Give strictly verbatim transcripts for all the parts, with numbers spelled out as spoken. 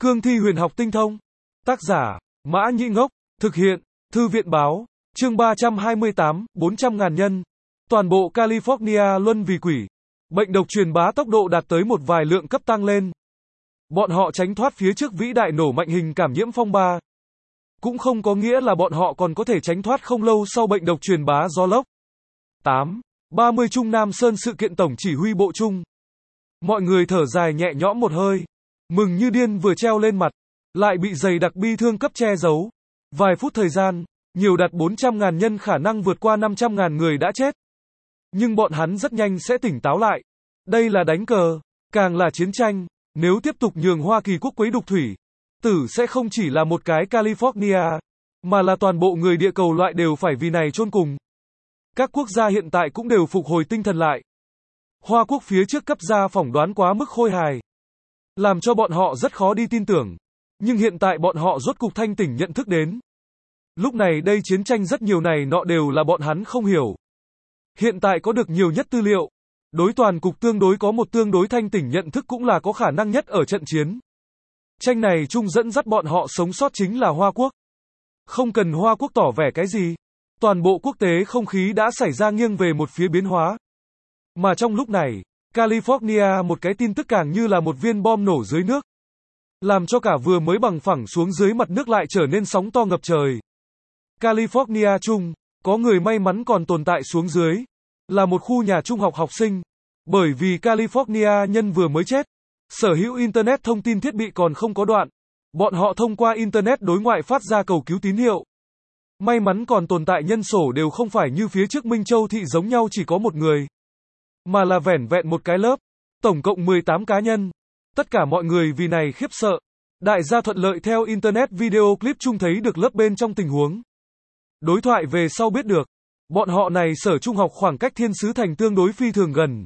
Cương thi huyền học tinh thông. Tác giả, Mã Nhĩ Ngốc. Thực hiện, Thư viện báo. Chương ba trăm hai mươi tám, bốn trăm ngàn nhân. Toàn bộ California luân vì quỷ. Bệnh độc truyền bá tốc độ đạt tới một vài lượng cấp tăng lên. Bọn họ tránh thoát phía trước vĩ đại nổ mạnh hình cảm nhiễm phong ba. Cũng không có nghĩa là bọn họ còn có thể tránh thoát không lâu sau bệnh độc truyền bá gió lốc. tám. ba mươi Trung Nam Sơn sự kiện tổng chỉ huy bộ Trung. Mọi người thở dài nhẹ nhõm một hơi. Mừng như điên vừa treo lên mặt. Lại bị dày đặc bi thương cấp che giấu. Vài phút thời gian, nhiều đạt bốn trăm ngàn nhân khả năng vượt qua năm trăm ngàn người đã chết. Nhưng bọn hắn rất nhanh sẽ tỉnh táo lại. Đây là đánh cờ, càng là chiến tranh. Nếu tiếp tục nhường Hoa Kỳ quốc quấy đục thủy, tử sẽ không chỉ là một cái California, mà là toàn bộ người địa cầu loại đều phải vì này chôn cùng. Các quốc gia hiện tại cũng đều phục hồi tinh thần lại. Hoa quốc phía trước cấp ra phỏng đoán quá mức khôi hài, làm cho bọn họ rất khó đi tin tưởng. Nhưng hiện tại bọn họ rốt cục thanh tỉnh nhận thức đến. Lúc này đây chiến tranh rất nhiều này nọ đều là bọn hắn không hiểu. Hiện tại có được nhiều nhất tư liệu. Đối toàn cục tương đối có một tương đối thanh tỉnh nhận thức cũng là có khả năng nhất ở trận chiến. Tranh này chung dẫn dắt bọn họ sống sót chính là Hoa Quốc. Không cần Hoa Quốc tỏ vẻ cái gì. Toàn bộ quốc tế không khí đã xảy ra nghiêng về một phía biến hóa. Mà trong lúc này, California một cái tin tức càng như là một viên bom nổ dưới nước. Làm cho cả vừa mới bằng phẳng xuống dưới mặt nước lại trở nên sóng to ngập trời. California chung, có người may mắn còn tồn tại xuống dưới. Là một khu nhà trung học học sinh. Bởi vì California nhân vừa mới chết. Sở hữu Internet thông tin thiết bị còn không có đoạn. Bọn họ thông qua Internet đối ngoại phát ra cầu cứu tín hiệu. May mắn còn tồn tại nhân sổ đều không phải như phía trước Minh Châu thị giống nhau chỉ có một người. Mà là vẻn vẹn một cái lớp. Tổng cộng mười tám cá nhân. Tất cả mọi người vì này khiếp sợ. Đại gia thuận lợi theo Internet video clip chung thấy được lớp bên trong tình huống. Đối thoại về sau biết được. Bọn họ này sở trung học khoảng cách Thiên Sứ Thành tương đối phi thường gần.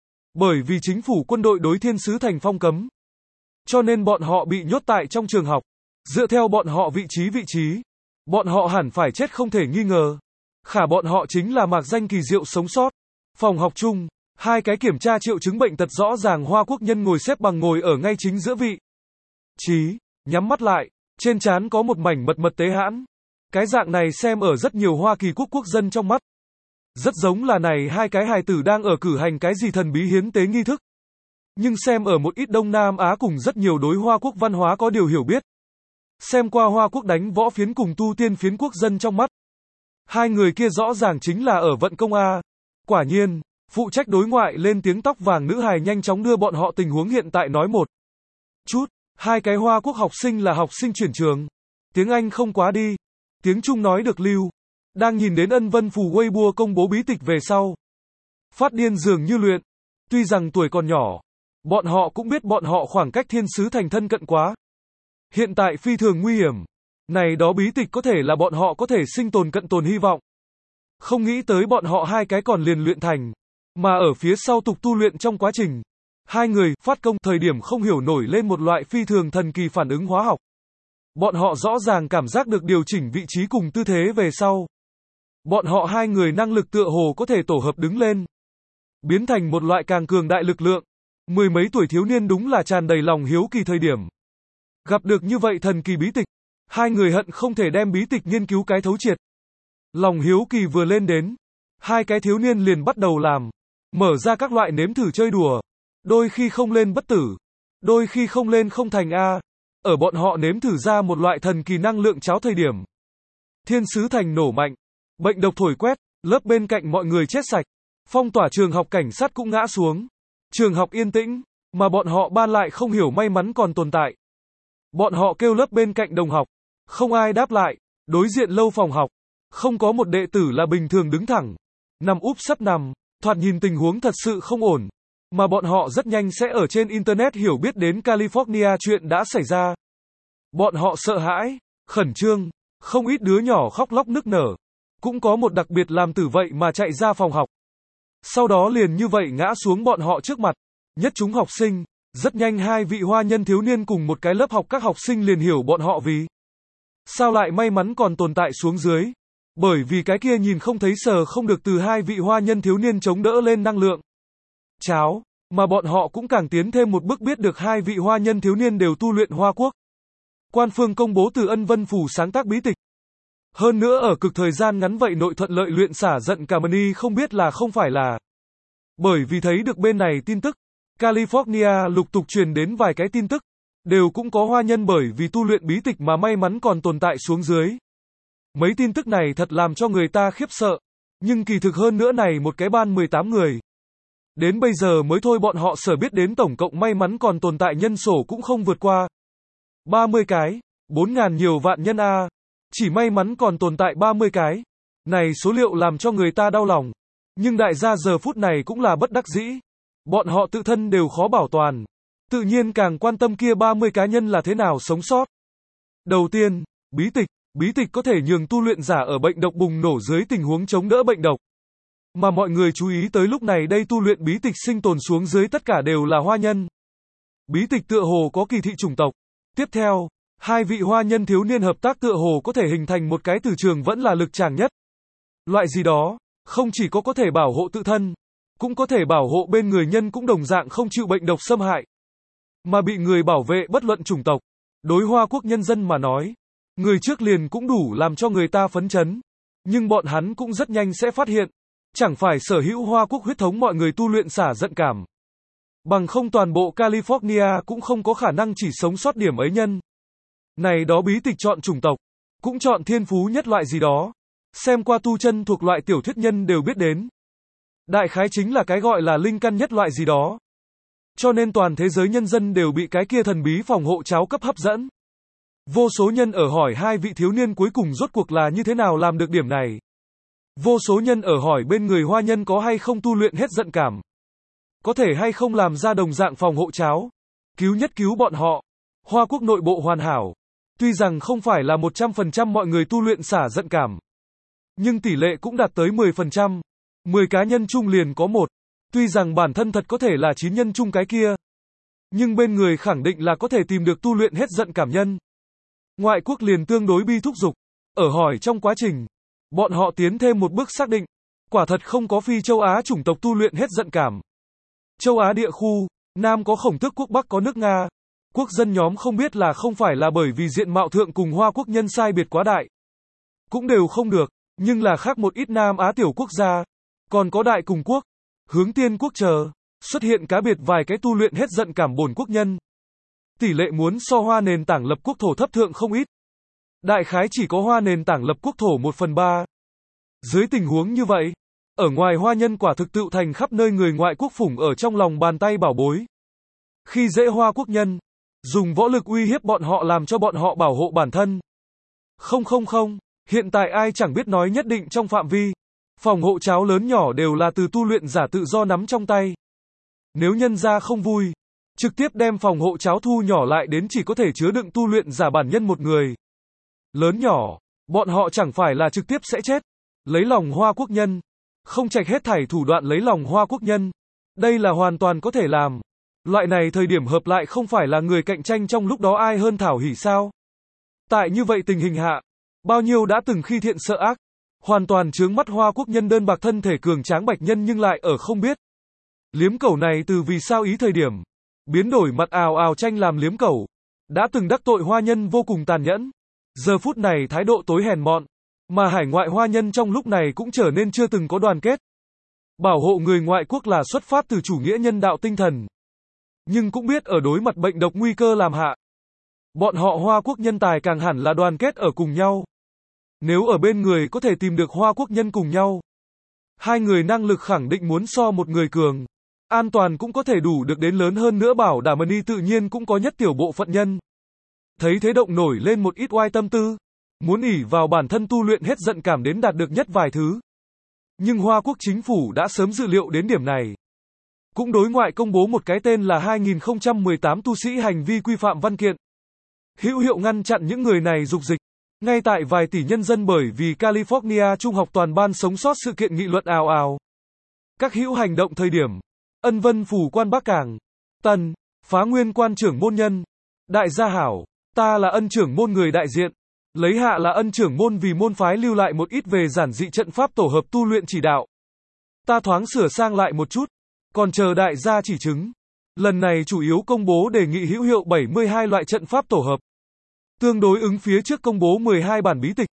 Bởi vì chính phủ quân đội đối Thiên Sứ Thành phong cấm. Cho nên bọn họ bị nhốt tại trong trường học. Dựa theo bọn họ vị trí vị trí. Bọn họ hẳn phải chết không thể nghi ngờ. Khả bọn họ chính là mạc danh kỳ diệu sống sót. Phòng học chung, hai cái kiểm tra triệu chứng bệnh tật rõ ràng Hoa Quốc nhân ngồi xếp bằng ngồi ở ngay chính giữa vị trí, nhắm mắt lại, trên trán có một mảnh mật mật tế hãn. Cái dạng này xem ở rất nhiều Hoa Kỳ quốc quốc dân trong mắt. Rất giống là này hai cái hài tử đang ở cử hành cái gì thần bí hiến tế nghi thức. Nhưng xem ở một ít Đông Nam Á cùng rất nhiều đối Hoa Quốc văn hóa có điều hiểu biết. Xem qua Hoa Quốc đánh võ phiến cùng tu tiên phiến quốc dân trong mắt. Hai người kia rõ ràng chính là ở vận công A. Quả nhiên, phụ trách đối ngoại lên tiếng tóc vàng nữ hài nhanh chóng đưa bọn họ tình huống hiện tại nói một chút. Hai cái Hoa Quốc học sinh là học sinh chuyển trường. Tiếng Anh không quá đi. Tiếng Trung nói được lưu. Đang nhìn đến Ân Vân Phù Weibo công bố bí tịch về sau. Phát điên dường như luyện. Tuy rằng tuổi còn nhỏ. Bọn họ cũng biết bọn họ khoảng cách Thiên Sứ Thành thân cận quá. Hiện tại phi thường nguy hiểm. Này đó bí tịch có thể là bọn họ có thể sinh tồn cận tồn hy vọng. Không nghĩ tới bọn họ hai cái còn liền luyện thành. Mà ở phía sau tục tu luyện trong quá trình. Hai người phát công thời điểm không hiểu nổi lên một loại phi thường thần kỳ phản ứng hóa học. Bọn họ rõ ràng cảm giác được điều chỉnh vị trí cùng tư thế về sau. Bọn họ hai người năng lực tựa hồ có thể tổ hợp đứng lên. Biến thành một loại càng cường đại lực lượng. Mười mấy tuổi thiếu niên đúng là tràn đầy lòng hiếu kỳ thời điểm. Gặp được như vậy thần kỳ bí tịch. Hai người hận không thể đem bí tịch nghiên cứu cái thấu triệt. Lòng hiếu kỳ vừa lên đến. Hai cái thiếu niên liền bắt đầu làm. Mở ra các loại nếm thử chơi đùa. Đôi khi không lên bất tử. Đôi khi không lên không thành A. Ở bọn họ nếm thử ra một loại thần kỳ năng lượng cháo thời điểm. Thiên Sứ Thành nổ mạnh. Bệnh độc thổi quét. Lớp bên cạnh mọi người chết sạch. Phong tỏa trường học cảnh sát cũng ngã xuống. Trường học yên tĩnh. Mà bọn họ ban lại không hiểu may mắn còn tồn tại. Bọn họ kêu lớp bên cạnh đồng học. Không ai đáp lại. Đối diện lâu phòng học. Không có một đệ tử là bình thường đứng thẳng. Nằm úp sấp nằm. Thoạt nhìn tình huống thật sự không ổn. Mà bọn họ rất nhanh sẽ ở trên Internet hiểu biết đến California chuyện đã xảy ra. Bọn họ sợ hãi, khẩn trương, không ít đứa nhỏ khóc lóc nức nở. Cũng có một đặc biệt làm tử vậy mà chạy ra phòng học. Sau đó liền như vậy ngã xuống bọn họ trước mặt. Nhất chúng học sinh, rất nhanh hai vị hoa nhân thiếu niên cùng một cái lớp học các học sinh liền hiểu bọn họ vì sao lại may mắn còn tồn tại xuống dưới. Bởi vì cái kia nhìn không thấy sờ không được từ hai vị hoa nhân thiếu niên chống đỡ lên năng lượng cháo, mà bọn họ cũng càng tiến thêm một bước biết được hai vị hoa nhân thiếu niên đều tu luyện Hoa Quốc. Quan phương công bố từ Ân Vân Phủ sáng tác bí tịch. Hơn nữa ở cực thời gian ngắn vậy nội thuận lợi luyện xả giận cả mani không biết là không phải là. Bởi vì thấy được bên này tin tức, California lục tục truyền đến vài cái tin tức, đều cũng có hoa nhân bởi vì tu luyện bí tịch mà may mắn còn tồn tại xuống dưới. Mấy tin tức này thật làm cho người ta khiếp sợ, nhưng kỳ thực hơn nữa này một cái ban mười tám người. Đến bây giờ mới thôi bọn họ sở biết đến tổng cộng may mắn còn tồn tại nhân sổ cũng không vượt qua ba mươi cái, bốn ngàn nhiều vạn nhân a, chỉ may mắn còn tồn tại ba mươi cái. Này số liệu làm cho người ta đau lòng, nhưng đại gia giờ phút này cũng là bất đắc dĩ. Bọn họ tự thân đều khó bảo toàn, tự nhiên càng quan tâm kia ba mươi cá nhân là thế nào sống sót. Đầu tiên, bí tịch, bí tịch có thể nhường tu luyện giả ở bệnh độc bùng nổ dưới tình huống chống đỡ bệnh độc. Mà mọi người chú ý tới lúc này đây tu luyện bí tịch sinh tồn xuống dưới tất cả đều là hoa nhân. Bí tịch tựa hồ có kỳ thị chủng tộc. Tiếp theo, hai vị hoa nhân thiếu niên hợp tác tựa hồ có thể hình thành một cái từ trường vẫn là lực tràng nhất. Loại gì đó, không chỉ có có thể bảo hộ tự thân, cũng có thể bảo hộ bên người nhân cũng đồng dạng không chịu bệnh độc xâm hại. Mà bị người bảo vệ bất luận chủng tộc. Đối Hoa Quốc nhân dân mà nói, người trước liền cũng đủ làm cho người ta phấn chấn. Nhưng bọn hắn cũng rất nhanh sẽ phát hiện, chẳng phải sở hữu Hoa Quốc huyết thống mọi người tu luyện xả giận cảm. Bằng không toàn bộ California cũng không có khả năng chỉ sống sót điểm ấy nhân. Này đó bí tịch chọn chủng tộc, cũng chọn thiên phú nhất loại gì đó. Xem qua tu chân thuộc loại tiểu thuyết nhân đều biết đến. Đại khái chính là cái gọi là linh căn nhất loại gì đó. Cho nên toàn thế giới nhân dân đều bị cái kia thần bí phòng hộ cháo cấp hấp dẫn. Vô số nhân ở hỏi hai vị thiếu niên cuối cùng rốt cuộc là như thế nào làm được điểm này. Vô số nhân ở hỏi bên người hoa nhân có hay không tu luyện hết giận cảm. Có thể hay không làm ra đồng dạng phòng hộ cháo. Cứu nhất cứu bọn họ. Hoa Quốc nội bộ hoàn hảo. Tuy rằng không phải là một trăm phần trăm mọi người tu luyện xả giận cảm. Nhưng tỷ lệ cũng đạt tới mười phần trăm. mười cá nhân chung liền có một. Tuy rằng bản thân thật có thể là chín nhân chung cái kia. Nhưng bên người khẳng định là có thể tìm được tu luyện hết giận cảm nhân. Ngoại quốc liền tương đối bi thúc dục. Ở hỏi trong quá trình, bọn họ tiến thêm một bước xác định. Quả thật không có phi châu Á chủng tộc tu luyện hết giận cảm. Châu Á địa khu, Nam có Khổng Tước quốc, Bắc có nước Nga. Quốc dân nhóm không biết là không phải là bởi vì diện mạo thượng cùng Hoa Quốc nhân sai biệt quá đại. Cũng đều không được, nhưng là khác một ít Nam Á tiểu quốc gia. Còn có Đại Cùng quốc, Hướng Tiên quốc chờ, xuất hiện cá biệt vài cái tu luyện hết giận cảm bổn quốc nhân. Tỷ lệ muốn so Hoa nền tảng lập quốc thổ thấp thượng không ít. Đại khái chỉ có Hoa nền tảng lập quốc thổ một phần ba. Dưới tình huống như vậy, ở ngoài Hoa nhân quả thực tự thành khắp nơi người ngoại quốc phủng ở trong lòng bàn tay bảo bối. Khi dễ Hoa quốc nhân, dùng võ lực uy hiếp bọn họ làm cho bọn họ bảo hộ bản thân. Không không không, hiện tại ai chẳng biết nói nhất định trong phạm vi. Phòng hộ cháo lớn nhỏ đều là từ tu luyện giả tự do nắm trong tay. Nếu nhân ra không vui, trực tiếp đem phòng hộ cháo thu nhỏ lại đến chỉ có thể chứa đựng tu luyện giả bản nhân một người. Lớn nhỏ, bọn họ chẳng phải là trực tiếp sẽ chết. Lấy lòng Hoa quốc nhân, không trạch hết thảy thủ đoạn lấy lòng Hoa quốc nhân. Đây là hoàn toàn có thể làm. Loại này thời điểm hợp lại không phải là người cạnh tranh trong lúc đó ai hơn thảo hỉ sao. Tại như vậy tình hình hạ, bao nhiêu đã từng khi thiện sợ ác, hoàn toàn chướng mắt Hoa quốc nhân đơn bạc thân thể cường tráng bạch nhân nhưng lại ở không biết. Liếm cẩu này từ vì sao ý thời điểm, biến đổi mặt ào ào tranh làm liếm cẩu, đã từng đắc tội Hoa nhân vô cùng tàn nhẫn. Giờ phút này thái độ tối hèn mọn, mà hải ngoại Hoa nhân trong lúc này cũng trở nên chưa từng có đoàn kết. Bảo hộ người ngoại quốc là xuất phát từ chủ nghĩa nhân đạo tinh thần. Nhưng cũng biết ở đối mặt bệnh độc nguy cơ làm hạ. Bọn họ Hoa quốc nhân tài càng hẳn là đoàn kết ở cùng nhau. Nếu ở bên người có thể tìm được Hoa quốc nhân cùng nhau, hai người năng lực khẳng định muốn so một người cường. An toàn cũng có thể đủ được đến lớn hơn nữa bảo đảm ni tự nhiên cũng có nhất tiểu bộ phận nhân. Thấy thế động nổi lên một ít oai tâm tư. Muốn ỷ vào bản thân tu luyện hết giận cảm đến đạt được nhất vài thứ. Nhưng Hoa quốc chính phủ đã sớm dự liệu đến điểm này. Cũng đối ngoại công bố một cái tên là hai nghìn không trăm mười tám tu sĩ hành vi quy phạm văn kiện. Hữu hiệu ngăn chặn những người này dục dịch. Ngay tại vài tỷ nhân dân bởi vì California Trung học toàn ban sống sót sự kiện nghị luận ào ào. Các hữu hành động thời điểm. Ân Vân Phủ quan Bắc Cảng. Tần. Phá Nguyên quan trưởng môn nhân. Đại gia hảo. Ta là ân trưởng môn người đại diện. Lấy hạ là ân trưởng môn vì môn phái lưu lại một ít về giản dị trận pháp tổ hợp tu luyện chỉ đạo. Ta thoáng sửa sang lại một chút. Còn chờ đại gia chỉ chứng. Lần này chủ yếu công bố đề nghị hữu hiệu bảy mươi hai loại trận pháp tổ hợp. Tương đối ứng phía trước công bố mười hai bản bí tịch.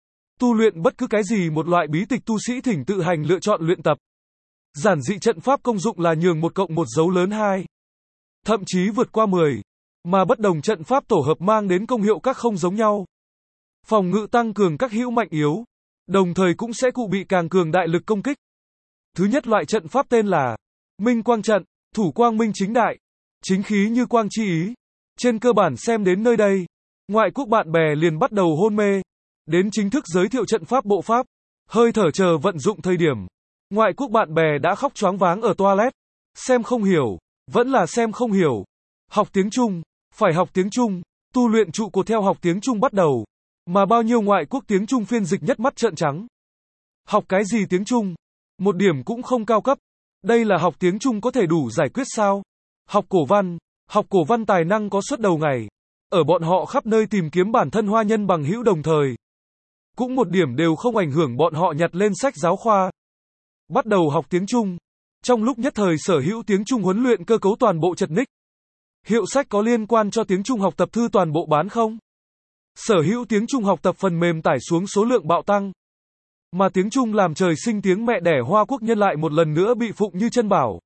Tu luyện bất cứ cái gì một loại bí tịch tu sĩ thỉnh tự hành lựa chọn luyện tập. Giản dị trận pháp công dụng là nhường một cộng một dấu lớn hai. Thậm chí vượt qua mười. Mà bất đồng trận pháp tổ hợp mang đến công hiệu các không giống nhau. Phòng ngự tăng cường các hữu mạnh yếu. Đồng thời cũng sẽ cụ bị càng cường đại lực công kích. Thứ nhất loại trận pháp tên là Minh Quang Trận, thủ quang minh chính đại. Chính khí như quang chi ý. Trên cơ bản xem đến nơi đây, ngoại quốc bạn bè liền bắt đầu hôn mê. Đến chính thức giới thiệu trận pháp bộ pháp, hơi thở chờ vận dụng thời điểm. Ngoại quốc bạn bè đã khóc choáng váng ở toilet. Xem không hiểu, vẫn là xem không hiểu. Học tiếng Trung, phải học tiếng Trung, tu luyện trụ cột theo học tiếng Trung bắt đầu. Mà bao nhiêu ngoại quốc tiếng Trung phiên dịch nhất mắt trợn trắng. Học cái gì tiếng Trung? Một điểm cũng không cao cấp. Đây là học tiếng Trung có thể đủ giải quyết sao? Học cổ văn, học cổ văn tài năng có suốt đầu ngày. Ở bọn họ khắp nơi tìm kiếm bản thân hoa nhân bằng hữu đồng thời. Cũng một điểm đều không ảnh hưởng bọn họ nhặt lên sách giáo khoa. Bắt đầu học tiếng Trung. Trong lúc nhất thời sở hữu tiếng Trung huấn luyện cơ cấu toàn bộ chật ních. Hiệu sách có liên quan cho tiếng Trung học tập thư toàn bộ bán không? Sở hữu tiếng Trung học tập phần mềm tải xuống số lượng bạo tăng. Mà tiếng Trung làm trời sinh tiếng mẹ đẻ Hoa Quốc nhân lại một lần nữa bị phụng như chân bảo.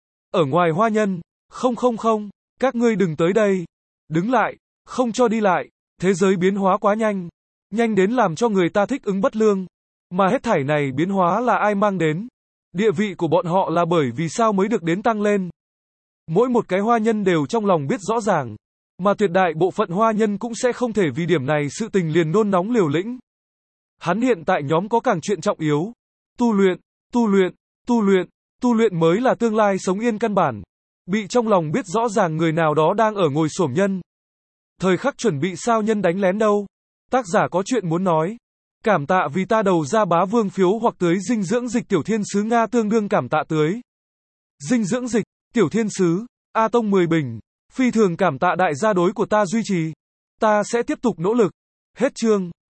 Ở ngoài hoa nhân, không không không, các ngươi đừng tới đây. Đứng lại, không cho đi lại. Thế giới biến hóa quá nhanh. Nhanh đến làm cho người ta thích ứng bất lương. Mà hết thảy này biến hóa là ai mang đến? Địa vị của bọn họ là bởi vì sao mới được đến tăng lên. Mỗi một cái hoa nhân đều trong lòng biết rõ ràng. Mà tuyệt đại bộ phận hoa nhân cũng sẽ không thể vì điểm này sự tình liền nôn nóng liều lĩnh. Hắn hiện tại nhóm có càng chuyện trọng yếu. Tu luyện, tu luyện, tu luyện, tu luyện mới là tương lai sống yên căn bản. Bị trong lòng biết rõ ràng người nào đó đang ở ngồi xổm nhân. Thời khắc chuẩn bị sao nhân đánh lén đâu. Tác giả có chuyện muốn nói. Cảm tạ vì ta đầu ra bá vương phiếu hoặc tưới dinh dưỡng dịch tiểu thiên sứ Nga tương đương cảm tạ tưới. Dinh dưỡng dịch, tiểu thiên sứ, A Tông mười bình. Phi thường cảm tạ đại gia đối của ta duy trì. Ta sẽ tiếp tục nỗ lực. Hết chương.